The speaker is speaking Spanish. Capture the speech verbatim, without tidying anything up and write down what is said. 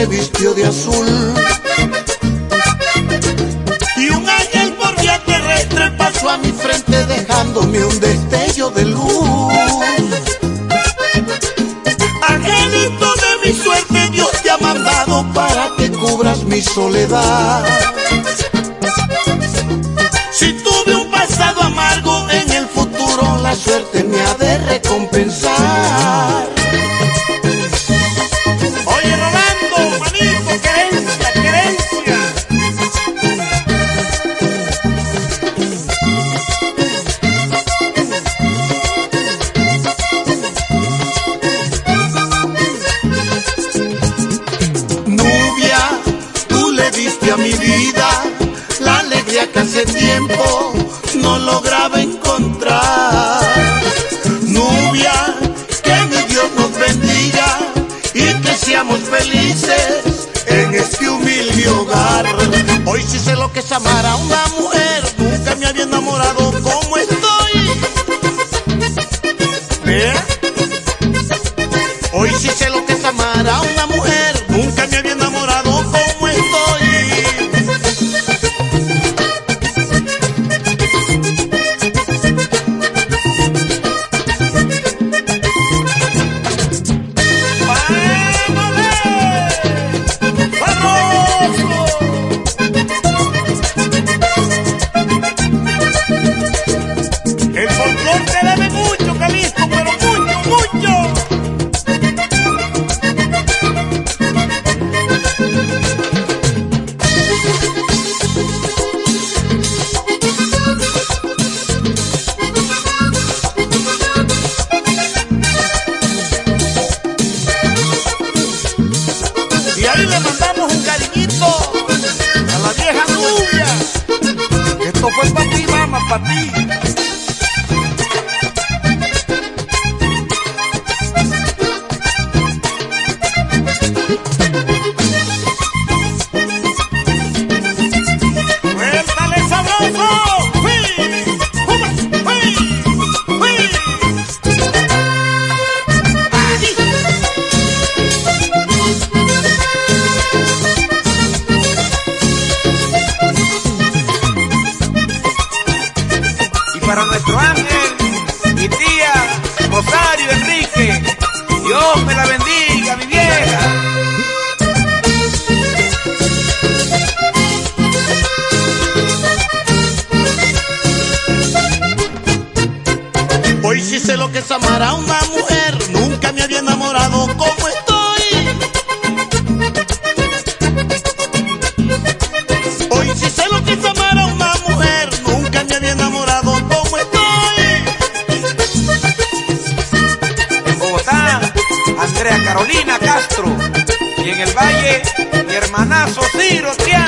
vistió de azul. Y un ángel por vía terrestre pasó a mi frente dejándome un destello de luz. Angelito de mi suerte, Dios te ha mandado para que cubras mi soledad. Si tuve un pasado amargo, en el futuro la suerte me ha de recompensar. Oye, Rolando, manito, querencia, querencia. Nubia, tú le diste a mi vida la alegría que hace tiempo no lograba encontrar. Nubia, que mi Dios nos bendiga y que seamos felices en este humilde hogar. Hoy sí sé lo que es amar a una mujer, nunca me había enamorado como estoy. ¿Ve? Hoy sí sé lo que es amar a una mujer, nunca me había enamorado como estoy. El folclor te debe mucho, Calixto, pero mucho, mucho. Y ahí le mandamos un cariñito a la vieja Nubia. Esto fue para ti, mamá, para ti. ¡Suéltale sabroso! ¡Fui! ¡Fuma! ¡Fui! ¡Fui! ¡Ahí! Y para nuestro ángel, mi tía Rosario Enrique, Dios me la bendiga, mi vieja. Hoy sí sé lo que es amar a una mujer, nunca me había enamorado como estoy. Hoy sí sé lo que es amar a una mujer, nunca me había enamorado como estoy. En Bogotá, Andrea Carolina Castro. Y en el Valle, mi hermanazo Ciro Triana.